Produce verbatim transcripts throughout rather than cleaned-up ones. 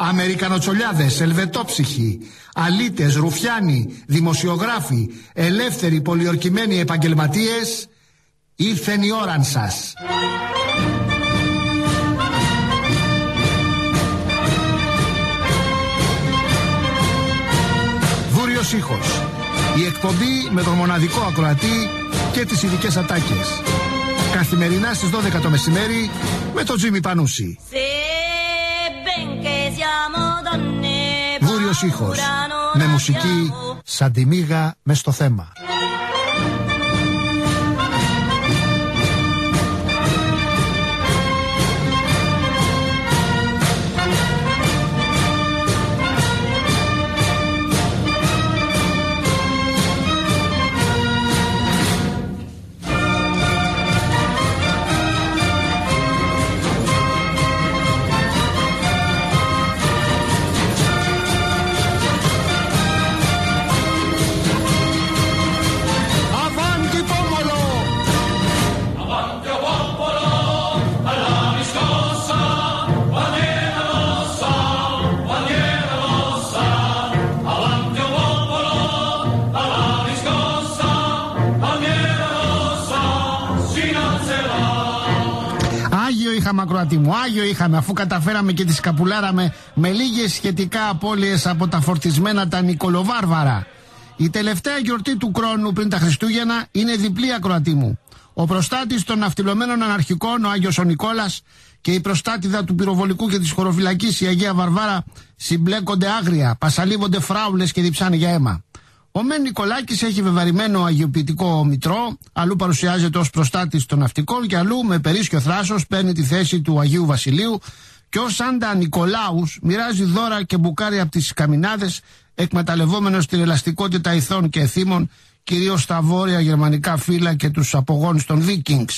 Αμερικανοτσολιάδες, ελβετόψυχοι, αλήτες, ρουφιάνοι, δημοσιογράφοι, ελεύθεροι πολιορκημένοι επαγγελματίες, ήρθεν η ώραν σας. Βούριος ήχος. Η εκπομπή με τον μοναδικό ακροατή και τις ειδικές ατάκες. Καθημερινά στις δώδεκα το μεσημέρι με τον Τζίμι Πανούση. Βούριος ήχος. Με μουσική σαν τη μύγα μες στο θέμα. Ακροατή μου, Άγιο είχαμε, αφού καταφέραμε και τη σκαπουλάραμε με λίγες σχετικά απώλειες από τα φορτισμένα τα Νικολοβάρβαρα. Η τελευταία γιορτή του χρόνου πριν τα Χριστούγεννα είναι διπλή, ακροατή μου. Ο προστάτης των ναυτιλωμένων αναρχικών, ο Άγιος ο Νικόλας, και η προστάτηδα του πυροβολικού και της χωροφυλακής, η Αγία Βαρβάρα, συμπλέκονται άγρια, πασαλίβονται φράουλες και διψάνε για αίμα. Ο Μεν Νικολάκης έχει βεβαρημένο αγιοποιητικό μητρό, αλλού παρουσιάζεται ως προστάτης των ναυτικών και αλλού με περίσσιο θράσος παίρνει τη θέση του Αγίου Βασιλείου και ως Σάντα Νικολάους μοιράζει δώρα και μπουκάρει από τις καμινάδες, εκμεταλλευόμενος την ελαστικότητα ηθών και εθήμων, κυρίως στα βόρεια γερμανικά φύλλα και τους απογόνους των Vikings.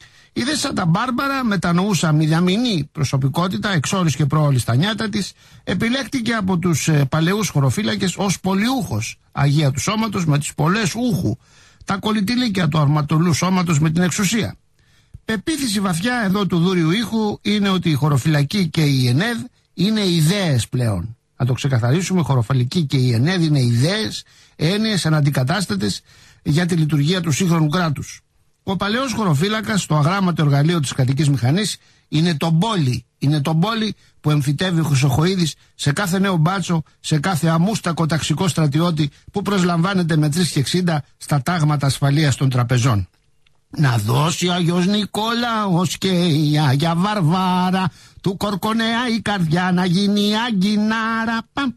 Η δε Σάντα Μπάρμπαρα, μετανοούσα μηδιαμινή προσωπικότητα, εξόριστη και πρόολη στα νιάτα της, επιλέχτηκε από τους ε, παλαιούς χωροφύλακες ως πολιούχος Αγία του Σώματος με τις πολλές ούχου, τα κολλητήλικια του αρματολού σώματος με την εξουσία. Πεποίθηση βαθιά εδώ του δούριου ήχου είναι ότι η χωροφυλακή και η ΕΝΕΔ είναι ιδέες πλέον. Να το ξεκαθαρίσουμε, η χωροφυλακή και η ΕΝΕΔ είναι ιδέες, έννοιες αναντικατάστατες για τη λειτουργία του σύγχρονου κράτους. Ο παλαιός χωροφύλακας, το αγράμματο εργαλείο της κρατικής μηχανής, είναι το μπόλι. Είναι το μπόλι που εμφυτεύει ο Χρυσοχοΐδης σε κάθε νέο μπάτσο, σε κάθε αμούστακο ταξικό στρατιώτη που προσλαμβάνεται με τρεις και εξήντα στα τάγματα ασφαλείας των τραπεζών. Να δώσει ο Άγιος Νικόλαος και η Άγια Βαρβάρα, του Κορκονέα η καρδιά να γίνει αγκινάρα.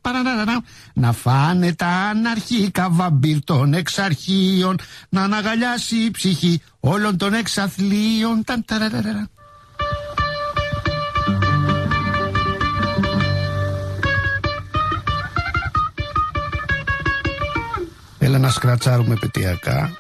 Να φάνε τα αναρχικά βαμπύρ των εξαρχείων, να αναγαλιάσει η ψυχή όλων των εξαθλίων. Έλα να σκρατσάρουμε πετειακά.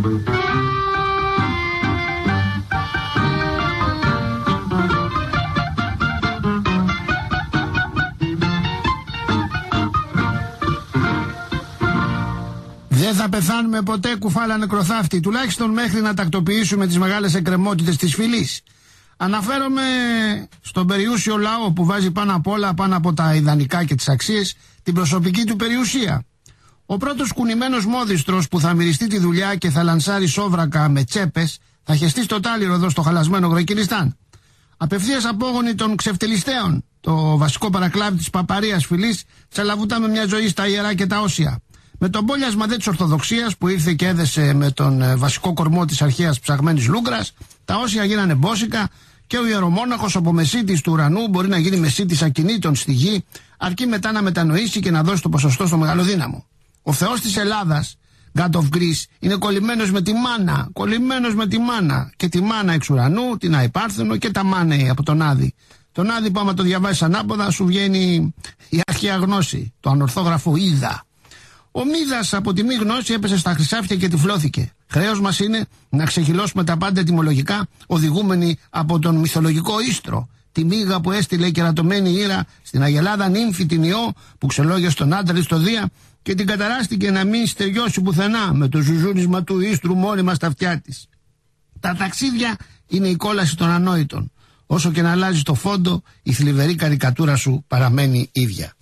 Δεν θα πεθάνουμε ποτέ, κουφάλα νεκροθάφτη, τουλάχιστον μέχρι να τακτοποιήσουμε τις μεγάλες εκκρεμότητες της φυλής. Αναφέρομαι στον περιούσιο λαό που βάζει πάνω απ' όλα, πάνω από τα ιδανικά και τις αξίες, την προσωπική του περιουσία. Ο πρώτος κουνημένος μόδιστρος που θα μυριστεί τη δουλειά και θα λανσάρει σόβρακα με τσέπες θα χεστεί στο τάλιρο εδώ στο χαλασμένο Γροϊκυλιστάν. Απευθείας απόγονοι των ξεφτελιστέων, το βασικό παρακλάδι της παπαρίας φυλής, τσαλαβούτα με μια ζωή στα ιερά και τα όσια. Με τον πόλιασμα δε της Ορθοδοξίας που ήρθε και έδεσε με τον ε, βασικό κορμό της αρχαίας ψαγμένης Λούγκρας, τα όσια γίνανε μπόσικα και ο ιερομόναχος από μεσίτης του ουρανού μπορεί να γίνει μεσίτης ακινήτων στη γη, αρκεί μετά να μετανοήσει και να δώσει το ποσοστό στο μεγαλοδύναμο. Ο Θεός της Ελλάδας, God of Greece, είναι κολλημένος με τη μάνα, κολλημένος με τη μάνα. Και τη μάνα εξ ουρανού, την Αϊπάρθενο και τα μάνεϊ από τον Άδη. Τον Άδη που άμα το διαβάσεις ανάποδα σου βγαίνει η αρχαία γνώση, το ανορθόγραφο Ίδα. Ο Μίδας από τη μη γνώση έπεσε στα χρυσάφια και τυφλώθηκε. Χρέος μας είναι να ξεχυλώσουμε τα πάντα ετυμολογικά, οδηγούμενοι από τον μυθολογικό ίστρο. Τη μύγα που έστειλε η κερατωμένη Ήρα στην Αγελάδα νύμφη την Ιώ που ξελόγια στον άντρα της στο Δία και την καταράστηκε να μην στεριώσει πουθενά με το ζουζούνισμα του ίστρου μόνιμα στα αυτιά της. Τα ταξίδια είναι η κόλαση των ανόητων. Όσο και να αλλάζει το φόντο, η θλιβερή καρικατούρα σου παραμένει ίδια.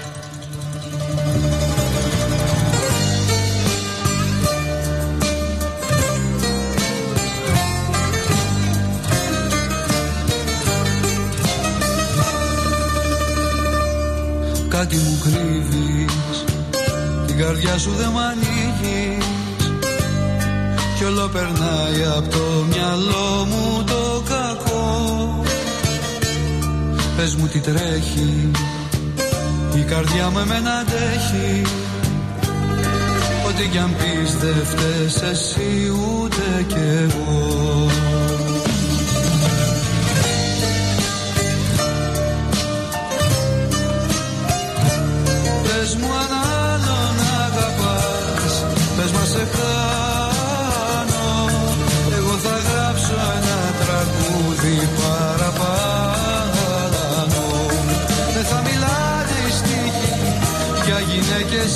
Κάτι μου κρύβεις, την καρδιά σου δεν μ' ανοίγεις κι όλο περνάει από το μυαλό μου το κακό. Πες μου τι τρέχει, η καρδιά μου εμένα αντέχει. Ό,τι κι αν πεις δεν φταίς εσύ ούτε κι εγώ. Πες μου αν άλλον αγαπάς, πες μας σε χάνω. Εγώ θα γράψω ένα τραγούδι παραπάνω. Δεν θα μιλάνε οι στίχοι για γυναίκες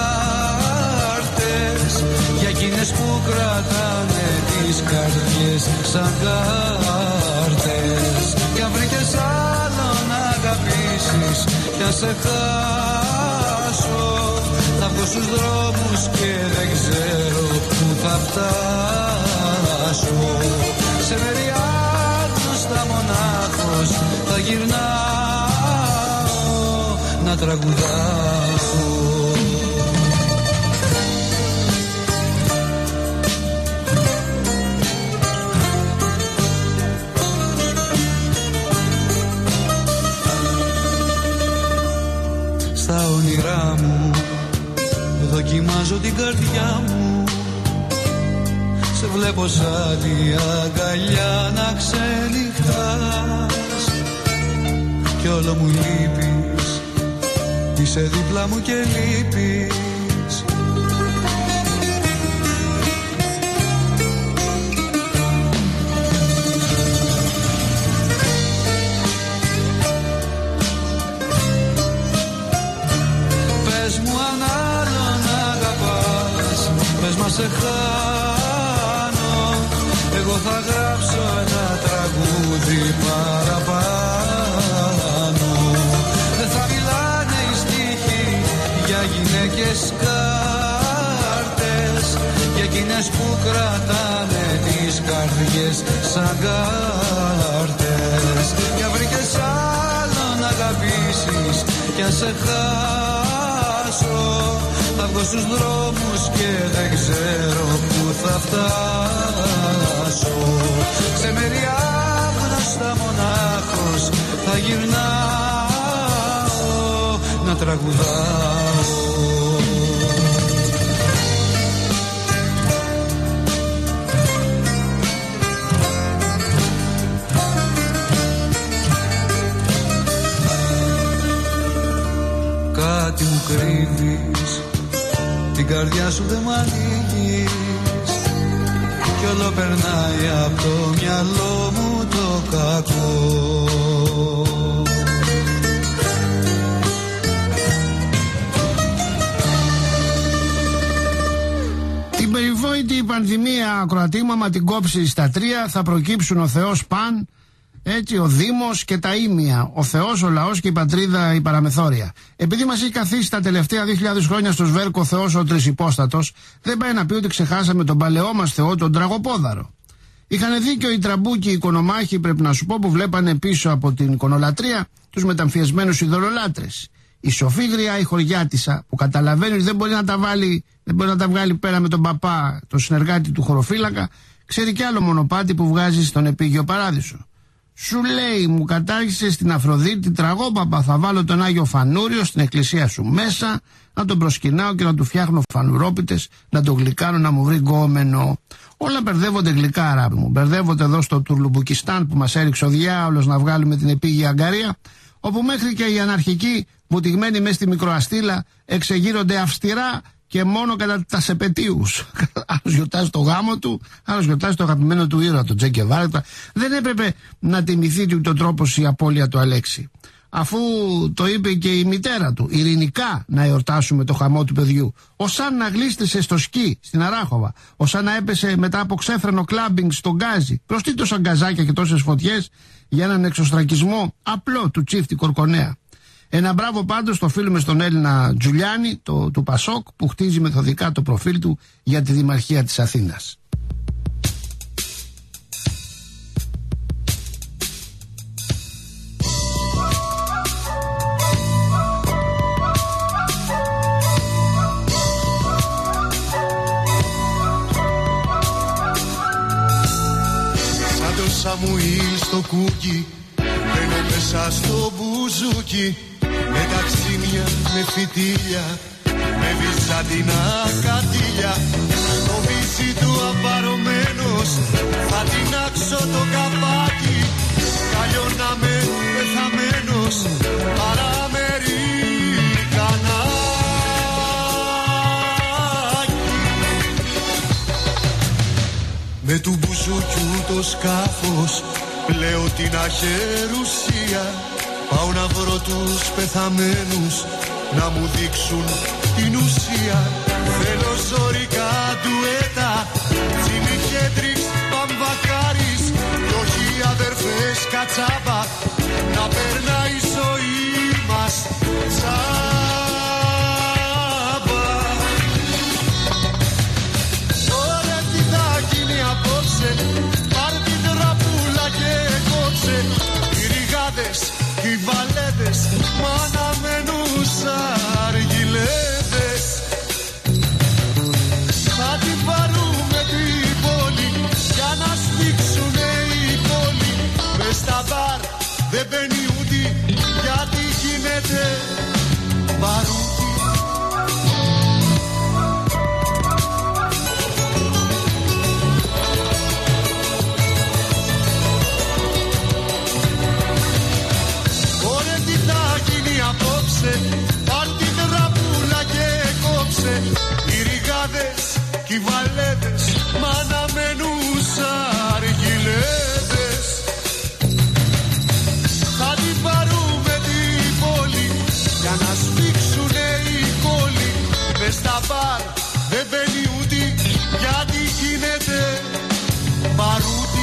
κάρτες, για εκείνες που κρατάνε τις καρδιές σαν κάρτες. Κι αν βρήκες άλλον να αγαπήσεις κι αν σε χάσω, θα βγω στους δρόμους και δεν ξέρω που θα φτάσω. Σε μέρη άγνωστα μονάχος θα γυρνάω να τραγουδάω. Στα όνειρά μου δοκιμάζω την καρδιά μου. Σε βλέπω σαν τη αγκαλιά να ξενυχτάς κι όλο μου λείπεις, είσαι δίπλα μου και λείπεις. Σε χάνω, εγώ θα γράψω ένα τραγούδι παραπάνω. Δεν θα μιλάνε οι στίχοι για γυναίκες κάρτες, για εκείνες που κρατάνε τις καρδιές σαν κάρτες. Κι αν βρήκες άλλον να αγαπήσεις κι αν σε χάσω, θα βγω στους δρόμους και δεν ξέρω που θα φτάσω. Σε μέρη άγνωστα μονάχος θα γυρνάω να τραγουδάω. Κάτι μου κρύβεις, την καρδιά σου δεν μ' ανοίγεις όλο περνάει από το μυαλό μου το κακό. Την περιβόητη πανδημία, ακροατή μου, άμα την κόψει στα τρία θα προκύψουν ο Θεός παν, έτσι, ο Δήμος και τα ήμια, ο Θεός, ο λαός και η πατρίδα η παραμεθόρια. Επειδή μας έχει καθίσει τα τελευταία δύο χιλιάδες χρόνια στο σβέρκο ο Θεός ο τρισυπόστατος, δεν πάει να πει ότι ξεχάσαμε τον παλαιό μας Θεό, τον Τραγοπόδαρο. Είχαν δίκιο οι τραμπούκοι, οι οικονομάχοι, πρέπει να σου πω, που βλέπανε πίσω από την εικονολατρεία τους μεταμφιεσμένους ειδωλολάτρες. Η σοφή γριά, η χωριάτισσα, που καταλαβαίνει ότι δεν μπορεί να τα βάλει, δεν μπορεί να τα βγάλει πέρα με τον παπά, τον συνεργάτη του χωροφύλακα, ξέρει κι άλλο μονοπάτι που βγάζει στον επίγειο παράδεισο. Σου λέει, μου κατάρχισε στην Αφροδίτη τραγόπαπα, θα βάλω τον Άγιο Φανούριο στην εκκλησία σου μέσα, να τον προσκυνάω και να του φτιάχνω φανουρόπιτες, να τον γλυκάνω να μου βρει γκόμενο. Όλα μπερδεύονται γλυκά, αράπη μου. Μπερδεύονται εδώ στο Τουρλουμπουκιστάν που μας έριξε ο διάολος να βγάλουμε την επίγεια αγκαρία, όπου μέχρι και οι αναρχικοί βουτυγμένοι μέσα στη Μικροαστήλα εξεγείρονται αυστηρά και μόνο κατά τα επετείους. Άλλος γιορτάζει το γάμο του, άλλος γιορτάζει το αγαπημένο του ήρωα, τον Τζε Γκεβάρα. Δεν έπρεπε να τιμηθεί του τον τρόπο η απώλεια του Αλέξη. Αφού το είπε και η μητέρα του, ειρηνικά να εορτάσουμε το χαμό του παιδιού. Ο σαν να γλίστησε στο σκι στην Αράχοβα, ο σαν να έπεσε μετά από ξέφρενο κλάμπινγκ στον Γκάζι. Προς τι τόσα γκαζάκια και τόσες φωτιές για έναν εξωστρακισμό απλό του τσίφτη Κορκονέα. Ένα μπράβο πάντως στο φίλο με στον Έλληνα Τζουλιάνη, το, του Πασόκ, που χτίζει μεθοδικά το προφίλ του για τη Δημαρχία της Αθήνας. Σαν το Σαμουήλ στο κούκι, μπαίνω μέσα στο μπουζούκι, με ταξίμια, με φυτίλια, με βυζαντινά κατήλια. Στο βύση του απαρωμένος θα τεινάξω το καπάκι, καλλιώνα με πεθαμένος παραμερικανάκι. Με του μπουζούκιου το σκάφος πλέω την αχερουσία, πάω να βρω τους πεθαμένους να μου δείξουν την ουσία. Θέλω ζωρικά ντουέτα, Τζίμι Χέντριξ, Παμβακάρης, κι όχι αδερφές Κατσάβα, να περνάει η ζωή μας τσάμπα. Ωραία τι θα γίνει απόψε, πάρ' την τραπούλα και κόψε. Οι ριγάδες, οι βαλέτες, μ' αναμένους αργυλέδες. Θα την πάρουμε την πόλη για να σφίξουνε οι πόλοι. Μες στα μπαρ δεν μπαίνει ούτε γιατί γίνεται μπαρούτι. Πάρ' την τραπούλα και κόψε. Οι ριγάδες κι οι βαλέτες, μ' αναμένους αργυλέδες. Θα την πάρουμε την πόλη για να σφίξουνε οι κόλλοι. Μες στα μπαρ δεν μπαίνει ούτε γιατί γίνεται μπαρούτι.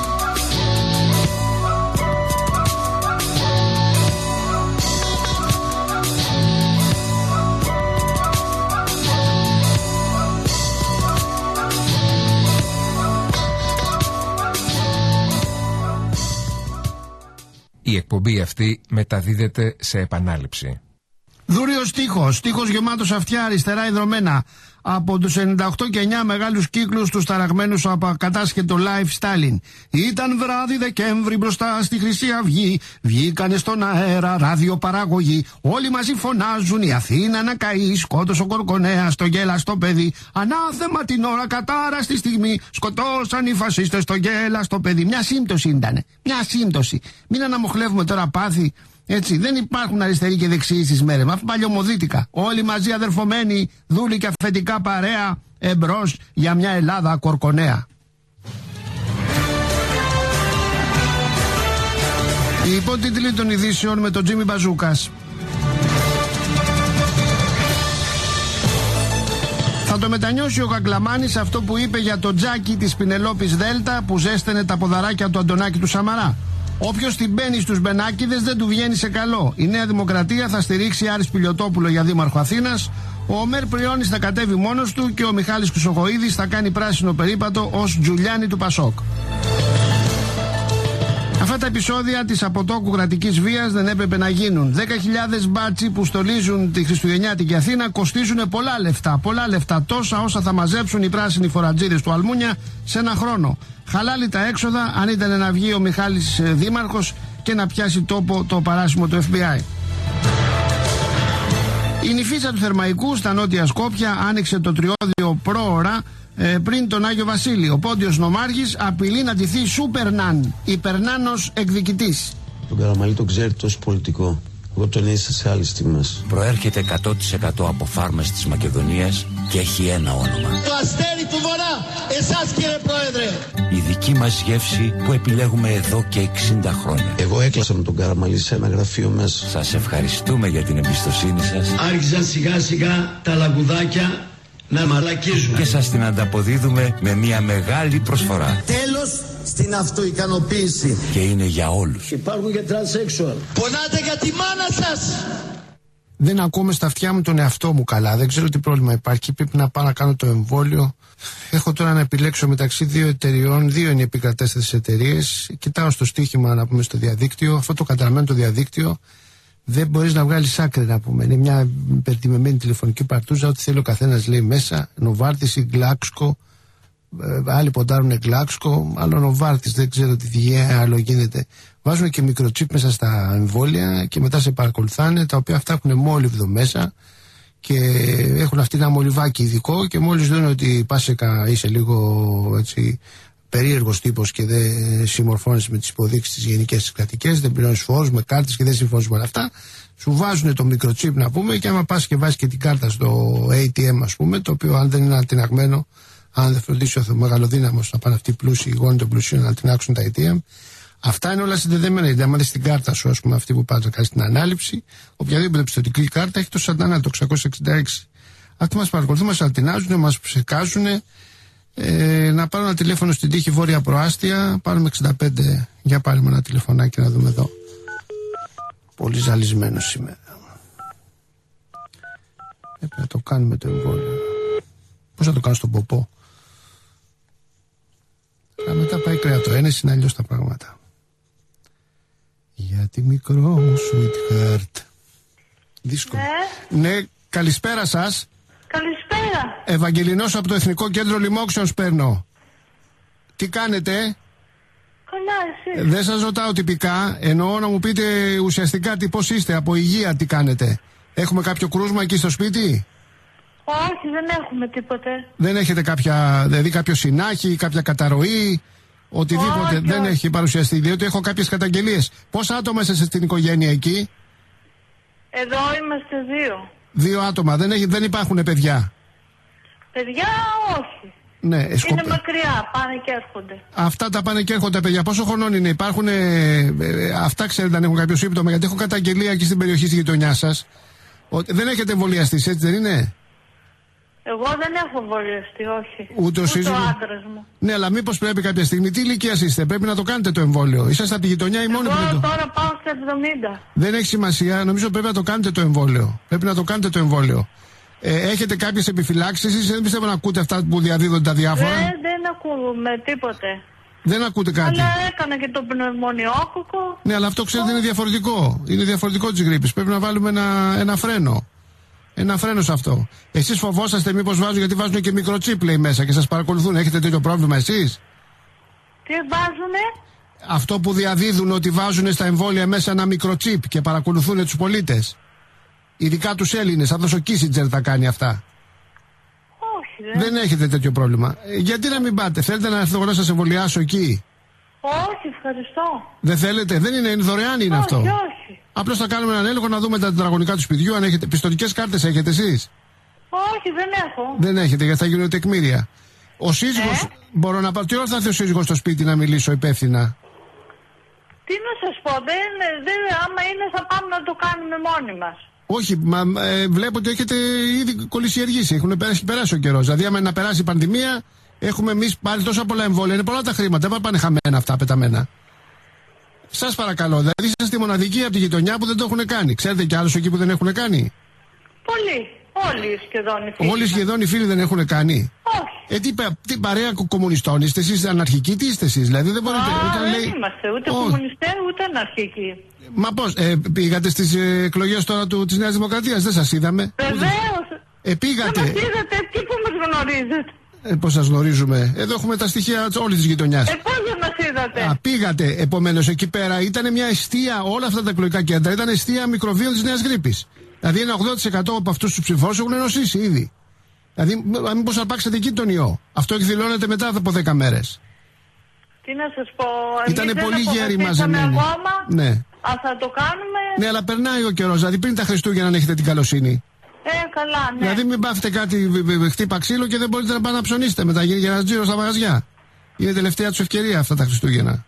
Η εκπομπή αυτή μεταδίδεται σε επανάληψη. Δούριος στίχος, στίχος γεμάτος αυτιά, αριστερά ιδρωμένα. Από τους ενενήντα οκτώ και εννιά μεγάλους κύκλους τους ταραγμένους από ακατάσχετο live Stalin. Ήταν βράδυ Δεκέμβρη μπροστά στη Χρυσή Αυγή. Βγήκανε στον αέρα ραδιοπαραγωγή. Όλοι μαζί φωνάζουν η Αθήνα να καεί. Σκότωσε ο Κορκονέας το γέλαστο παιδί. Ανάθεμα την ώρα κατάρα στη στιγμή. Σκοτώσαν οι φασίστες το γέλαστο παιδί. Μια σύμπτωση ήτανε. Μια σύμπτωση. Μην αναμοχλεύουμε τώρα πάθη. Έτσι, δεν υπάρχουν αριστεροί και δεξιοί στις μέρες μας. Παλιωμοδίτικα. Όλοι μαζί αδερφωμένοι, δούλοι και αφεντικά παρέα, εμπρός για μια Ελλάδα κορκονέα. Οι υπότιτλοι των ειδήσεων με τον Τζίμι Μπαζούκας. Θα το μετανιώσει ο Γαγκλαμάνης αυτό που είπε για το τζάκι της Πινελόπης Δέλτα που ζέστενε τα ποδαράκια του Αντωνάκη του Σαμαρά. Όποιος την μπαίνει στους μπενάκηδες δεν του βγαίνει σε καλό. Η Νέα Δημοκρατία θα στηρίξει Άρη Σπηλιοτόπουλο για δήμαρχο Αθήνας. Ο Ομέρ Πριώνης θα κατέβει μόνος του και ο Μιχάλης Χρυσοχοΐδης θα κάνει πράσινο περίπατο ως Τζουλιάνι του Πασόκ. Αυτά τα επεισόδια της αποτόκου κρατικής βίας δεν έπρεπε να γίνουν. δέκα χιλιάδες μπάτσι που στολίζουν τη Χριστουγεννιάτικη Αθήνα κοστίζουν πολλά λεφτά. Πολλά λεφτά, τόσα όσα θα μαζέψουν οι πράσινοι φορατζίδες του Αλμούνια σε ένα χρόνο. Χαλάλι τα έξοδα αν ήταν να βγει ο Μιχάλης δήμαρχος και να πιάσει τόπο το παράσημο του εφ μπι άι. Η νηφίτσα του Θερμαϊκού στα νότια Σκόπια άνοιξε το τριώδιο πρόωρα ε, πριν τον Άγιο Βασίλη. Ο Πόντιος Νομάρχης απειλεί να ντυθεί Σούπερναν, υπερνάνος εκδικητής. Τον Καραμαλή τον ξέρει τόσο πολιτικό. Εγώ τον έζησα σε άλλες στιγμές. Προέρχεται εκατό τοις εκατό από φάρμες της Μακεδονίας και έχει ένα όνομα. Το αστέρι του Βορρά, εσάς κύριε Πρόεδρε. Η δική μας γεύση που επιλέγουμε εδώ και εξήντα χρόνια. Εγώ έκλασα με τον Καραμαλή σε ένα γραφείο μέσα. Σας ευχαριστούμε για την εμπιστοσύνη σας. Άρχισαν σιγά σιγά τα λαγουδάκια να μαλακίζουν. Και σας την ανταποδίδουμε με μια μεγάλη προσφορά. Τέλος στην αυτοικανοποίηση. Και είναι για όλους. Υπάρχουν και transsexual. Πονάτε για τη μάνα σας. Δεν ακούμε στα αυτιά μου τον εαυτό μου καλά. Δεν ξέρω τι πρόβλημα υπάρχει. Πρέπει να πάω να κάνω το εμβόλιο. Έχω τώρα να επιλέξω μεταξύ δύο εταιριών. Δύο είναι οι επικρατέστερες εταιρείες. Κοιτάω στο στοίχημα να πούμε στο διαδίκτυο. Αυτό το καταραμένο το διαδίκτυο δεν μπορείς να βγάλεις άκρη να πούμε. Είναι μια υπερτιμημένη τηλεφωνική παρτούζα. Ό,τι θέλει ο καθένας λέει μέσα. Νοβάρτης ή Γκλάξκο. Ε, άλλοι ποντάρουν Γκλάξκο. Άλλο Νοβάρτης. Δεν ξέρω τι διέ, άλλο γίνεται. Βάζουν και μικροτσίπ μέσα στα εμβόλια και μετά σε παρακολουθάνε. Τα οποία αυτά έχουν μόλιβδο μέσα. Και έχουν αυτή ένα μολυβάκι ειδικό. Και μόλις δουν ότι πας είσαι λίγο έτσι περίεργος τύπος και δεν συμμορφώνεις με τις υποδείξεις της γενικές κρατικές, δεν πληρώνεις φόρους με κάρτες και δεν συμφωνείς με όλα αυτά, σου βάζουν το μικροτσίπ να πούμε και άμα πας και βάζεις και την κάρτα στο έι τι εμ ας πούμε, το οποίο αν δεν είναι ανατιναγμένο, αν δεν φροντίσει ο μεγαλοδύναμος να πάνε αυτοί οι πλούσιοι, οι γόνοι των πλουσίων να ανατινάξουν τα έι τι εμ, αυτά είναι όλα συνδεδεμένα. Γιατί άμα δεις την κάρτα σου, ας πούμε, αυτή που πας να κάνεις την ανάληψη, οποιαδήποτε πιστωτική κάρτα έχει το σαντανά, το εξακόσια εξήντα έξι. Αυτοί μας παρακολουθούν, μας ανατινάζουν, μας ψεκάζουν. Ε, να πάρω ένα τηλέφωνο στην τύχη Βόρεια Προάστια. Πάρουμε εξήντα πέντε. Για πάρουμε ένα τηλεφωνάκι να δούμε εδώ. Πολύ ζαλισμένος σήμερα. Πρέπει να το κάνουμε το εμβόλιο. Πώς θα το κάνω στον ποπό. Αλλά μετά πάει κρεατοένεση, είναι αλλιώς τα πράγματα. Γιατί μικρό μου sweetheart. Δύσκολο. Ναι, ναι, καλησπέρα σας. Καλησπέρα. Ευαγγελινός από το Εθνικό Κέντρο Λοιμόξεων παίρνω. Τι κάνετε? Καλά, εσύ? Δεν σας ρωτάω τυπικά, εννοώ να μου πείτε ουσιαστικά τι, πώς είστε, από υγεία τι κάνετε. Έχουμε κάποιο κρούσμα εκεί στο σπίτι? Όχι, δεν έχουμε τίποτε. Δεν έχετε κάποια, δηλαδή κάποιο συνάχη, κάποια καταρροή, οτιδήποτε? Όχι, δεν όχι. έχει παρουσιαστεί, διότι έχω κάποιες καταγγελίες. Πόσα άτομα είσαστε στην οικογένεια εκεί? Εδώ είμαστε δύο. Δύο άτομα, δεν, έχει, δεν υπάρχουν παιδιά? Παιδιά, όχι. Ναι, Είναι σκοπε... μακριά, πάνε και έρχονται. Αυτά τα πάνε και έρχονται τα παιδιά. Πόσο χρονών είναι? Υπάρχουν. Ε, ε, αυτά ξέρετε αν έχουν κάποιο σύμπτωμα? Γιατί έχω καταγγελία εκεί στην περιοχή στη γειτονιά σας. Δεν έχετε εμβολιαστεί, έτσι δεν είναι? Εγώ δεν έχω εμβολιαστεί, όχι. Ούτε ο σύζυγος. ο άντρας μου. Ναι, αλλά μήπως πρέπει κάποια στιγμή? Τι ηλικία είστε? Πρέπει να το κάνετε το εμβόλιο. Είσαστε από τη γειτονιά ή μόνοι που δεν Εγώ το... τώρα πάω στα εβδομήντα. Δεν έχει σημασία. Νομίζω πρέπει να το κάνετε το εμβόλιο. Πρέπει να το κάνετε το εμβόλιο. Ε, έχετε κάποιες επιφυλάξεις? Εσείς δεν πιστεύω να ακούτε αυτά που διαδίδονται τα διάφορα. Δεν, δεν ακούμε τίποτε. Δεν ακούτε κάτι? Αλλά έκανα και το πνευμονιόκοκο. Ναι, αλλά αυτό ξέρετε είναι διαφορετικό. Είναι διαφορετικό της γρίπης. Πρέπει να βάλουμε ένα, ένα φρένο. Ένα φρένο σε αυτό. Εσείς φοβόσαστε μήπως βάζουν, γιατί βάζουν και μικροτσίπ λέει μέσα και σας παρακολουθούν? Έχετε τέτοιο πρόβλημα εσείς? Τι βάζουνε? Αυτό που διαδίδουν ότι βάζουν στα εμβόλια μέσα ένα μικροτσίπ και παρακολουθούν τους πολίτες. Ειδικά τους Έλληνες, αυτός ο Κίσιτζερ τα κάνει αυτά. Όχι, δεν. Δεν έχετε τέτοιο πρόβλημα. Ε, γιατί να μην πάτε? Θέλετε να έρθω εγώ να σας εμβολιάσω εκεί? Όχι, ευχαριστώ. Δεν θέλετε? Δεν είναι, είναι δωρεάν είναι όχι, αυτό. Όχι, Απλώς θα κάνουμε έναν έλεγχο να δούμε τα τετραγωνικά του σπιτιού. Αν έχετε πιστωτικές κάρτες, έχετε εσείς? όχι, δεν έχω. Δεν έχετε, γιατί θα γίνουν τεκμήρια. Ο σύζυγος, Ε? μπορώ να πάω. Τι ώρα θα έρθει ο σύζυγος στο σπίτι να μιλήσω υπεύθυνα? Τι να σας σου πω, δεν, δεν, άμα είναι θα πάμε να το κάνουμε μόνοι μας. Όχι, μα ε, βλέπω ότι έχετε ήδη κολυσιεργήσει. Έχουν περάσει, περάσει ο καιρός. Δηλαδή, άμα να περάσει η πανδημία, έχουμε εμείς πάλι τόσα πολλά εμβόλια. Είναι πολλά τα χρήματα. Δεν πάνε χαμένα αυτά πεταμένα. Σας παρακαλώ, δηλαδή είσαστε μοναδικοί από τη γειτονιά που δεν το έχουν κάνει. Ξέρετε κι άλλους εκεί που δεν έχουν κάνει? Πολλοί. Όλοι σχεδόν οι φίλοι. Όλοι σχεδόν οι φίλοι δεν έχουν κάνει. Όχι. Ε, τι, τι παρέα κομμουνιστών είστε εσείς, αναρχικοί, τι είστε εσείς? Δηλαδή δεν μπορείτε. Α, όταν δεν λέει... είμαστε ούτε κομμουνιστές ούτε αναρχικοί. Μα πώς, ε, πήγατε στις ε, εκλογές τώρα του, της Νέας Δημοκρατίας, δεν σας είδαμε? Βεβαίως. Ε, πήγατε. Δεν μας είδατε, τι που μας γνωρίζετε. Ε, πώς σας γνωρίζουμε? Εδώ έχουμε τα στοιχεία όλης της γειτονιάς. Ε, πώς δεν μας είδατε? Α, πήγατε, επομένως εκεί πέρα ήταν μια εστία, όλα αυτά τα εκλογικά κέντρα ήταν εστία μικροβίων της νέας γρίπης. Δηλαδή ένα ογδόντα τοις εκατό από αυτούς τους ψηφοφόρους έχουν νοσήσει ήδη. Δηλαδή, μήπως αρπάξετε εκεί τον ιό? Αυτό εκδηλώνεται μετά από δέκα μέρες. Τι να σας πω, ήτανε εμείς πολύ δεν γέροι μαζεμένοι. ακόμα, ναι. Α, θα το κάνουμε. Ναι, αλλά περνάει ο καιρός, δηλαδή πριν τα Χριστούγεννα να έχετε την καλοσύνη. Ε, καλά, ναι. Δηλαδή μην πάθετε κάτι, χτύπα ξύλο και δεν μπορείτε να πάτε να ψωνίσετε μετά για ένα τζίρο στα μαγαζιά. Είναι τελευταία τους ευκαιρία αυτά τα Χριστούγεννα.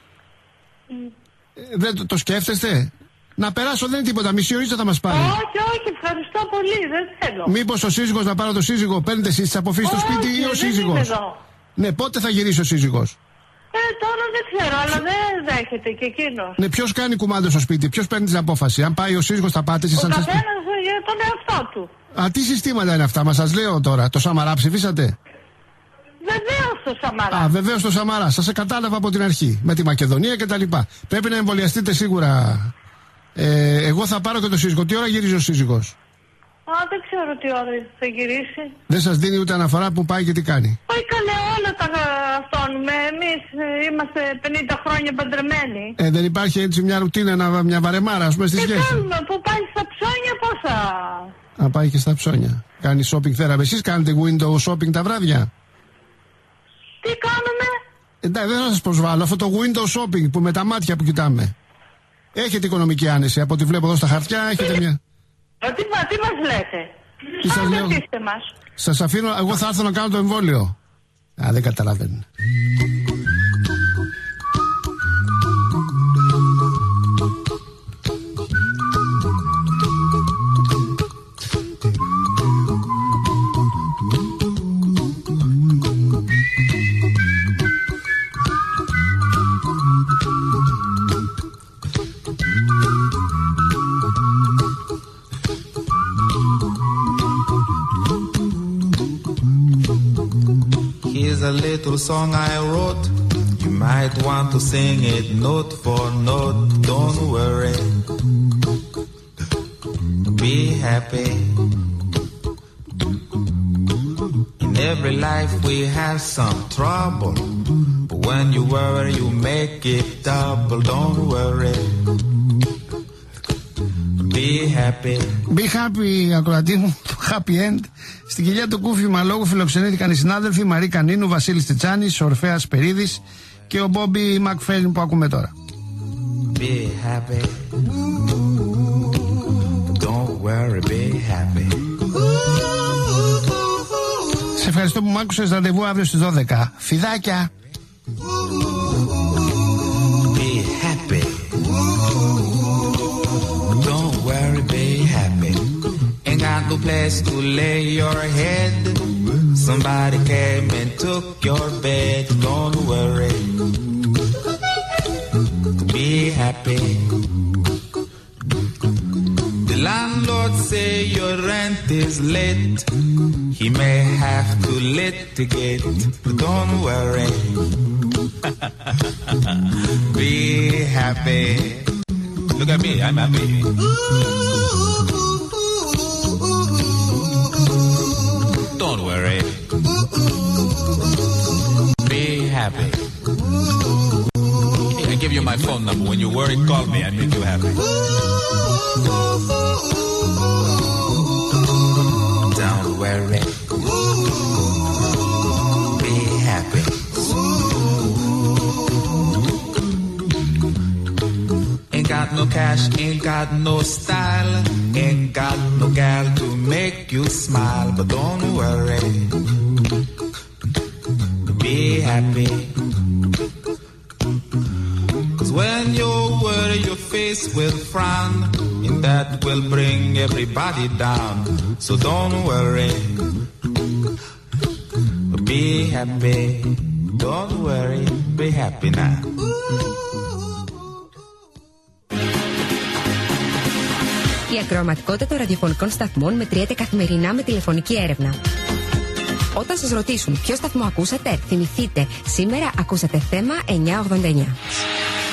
Mm. Ε, δεν το, το σκέφτεστε? Να περάσω δεν είναι τίποτα, μισή ωρίτσα θα μας πάρει. Όχι, όχι, ευχαριστώ πολύ, δεν θέλω. Μήπως ο σύζυγος, να πάρω το σύζυγο, παίρνετε εσείς τις αποφύσεις στο σπίτι ή ο σύζυγος? Ναι, πότε θα γυρίσει ο σύζυγος? Ε, τώρα δεν ξέρω, αλλά δεν δέχεται και εκείνος. Ναι, ποιος κάνει κουμάντο στο σπίτι, ποιος παίρνει την απόφαση? Αν πάει ο σύζυγος θα πάτε εσείς? Ο αν σας... καθένας για τον εαυτό του. Α, τι συστήματα είναι αυτά, μα σας λέω τώρα. Το Σαμαρά ψηφίσατε? Βεβαίως το Σαμαρά. Α, βεβαίως το Σαμαρά. Σας κατάλαβα από την αρχή. Με τη Μακεδονία κτλ. Πρέπει να εμβολιαστείτε σίγουρα. Ε, εγώ θα πάρω και το σύζυγο. Τι ώρα γυρίζει ο σύζυγος? Α, δεν ξέρω τι ώρα θα γυρίσει. Δεν σας δίνει ούτε αναφορά που πάει και τι κάνει? Όχι, καλέ, όλα τα αυτόνουμε. Εμείς είμαστε πενήντα χρόνια παντρεμένοι. Ε, δεν υπάρχει έτσι μια ρουτίνα, μια βαρεμάρα, ας πούμε, στη σχέση? Τι κάνουμε, που πάει στα ψώνια, πόσα. Α, πάει και στα ψώνια. Κάνει shopping therapy. Εσείς κάνετε window shopping τα βράδια? Τι κάνουμε? Εντάξει, δεν θα σας προσβάλλω. Αυτό το window shopping που με τα μάτια που κοιτάμε. Έχετε οικονομική άνεση. Από ό,τι βλέπω εδώ στα χαρτιά έχετε μια. Τι, τι μας λέτε? Τι σας λέω? Μας. Σας αφήνω, εγώ θα έρθω να κάνω το εμβόλιο. Α, δεν καταλαβαίνω. Here's a little song I wrote. You might want to sing it note for note. Don't worry. Be happy. In every life we have some trouble. But when you worry, you make it double. Don't worry. Be happy. Be happy, ακροατή μου. Happy end. Στην κοιλιά του Κούφιμα Λόγου φιλοξενήθηκαν οι συνάδελφοι Μαρή Κανίνου, Βασίλης Τιτσάνης, Ορφέας Περίδης και ο Μπόμπι Μακφέλιν που ακούμε τώρα. Be happy. Don't worry, be happy. Σε ευχαριστώ που μ' άκουσες. Ραντεβού αύριο στις δώδεκα. Φιδάκια. Be happy. Don't worry, be happy. Ain't got no place to lay your head. Somebody came and took your bed. Don't worry. Be happy. The landlord say your rent is late. He may have to litigate, but don't worry. Be happy. Look at me, I'm happy. Don't worry. Be happy. I give you my phone number. When you worry, call me. I make you happy. Don't worry. Be happy. Ain't got no cash, ain't got no style, ain't got no gal to make you smile, but don't worry. Be happy. Cause when you worry, will frown, and that will bring everybody down. So don't worry, be happy. Don't worry, be happy now. Η ακροαματικότητα των ραδιοφωνικών σταθμών μετριέται καθημερινά με τηλεφωνική έρευνα. Όταν σας ρωτήσουν ποιο σταθμό ακούσατε, θυμηθείτε, σήμερα ακούσατε θέμα εννιακόσια ογδόντα εννιά.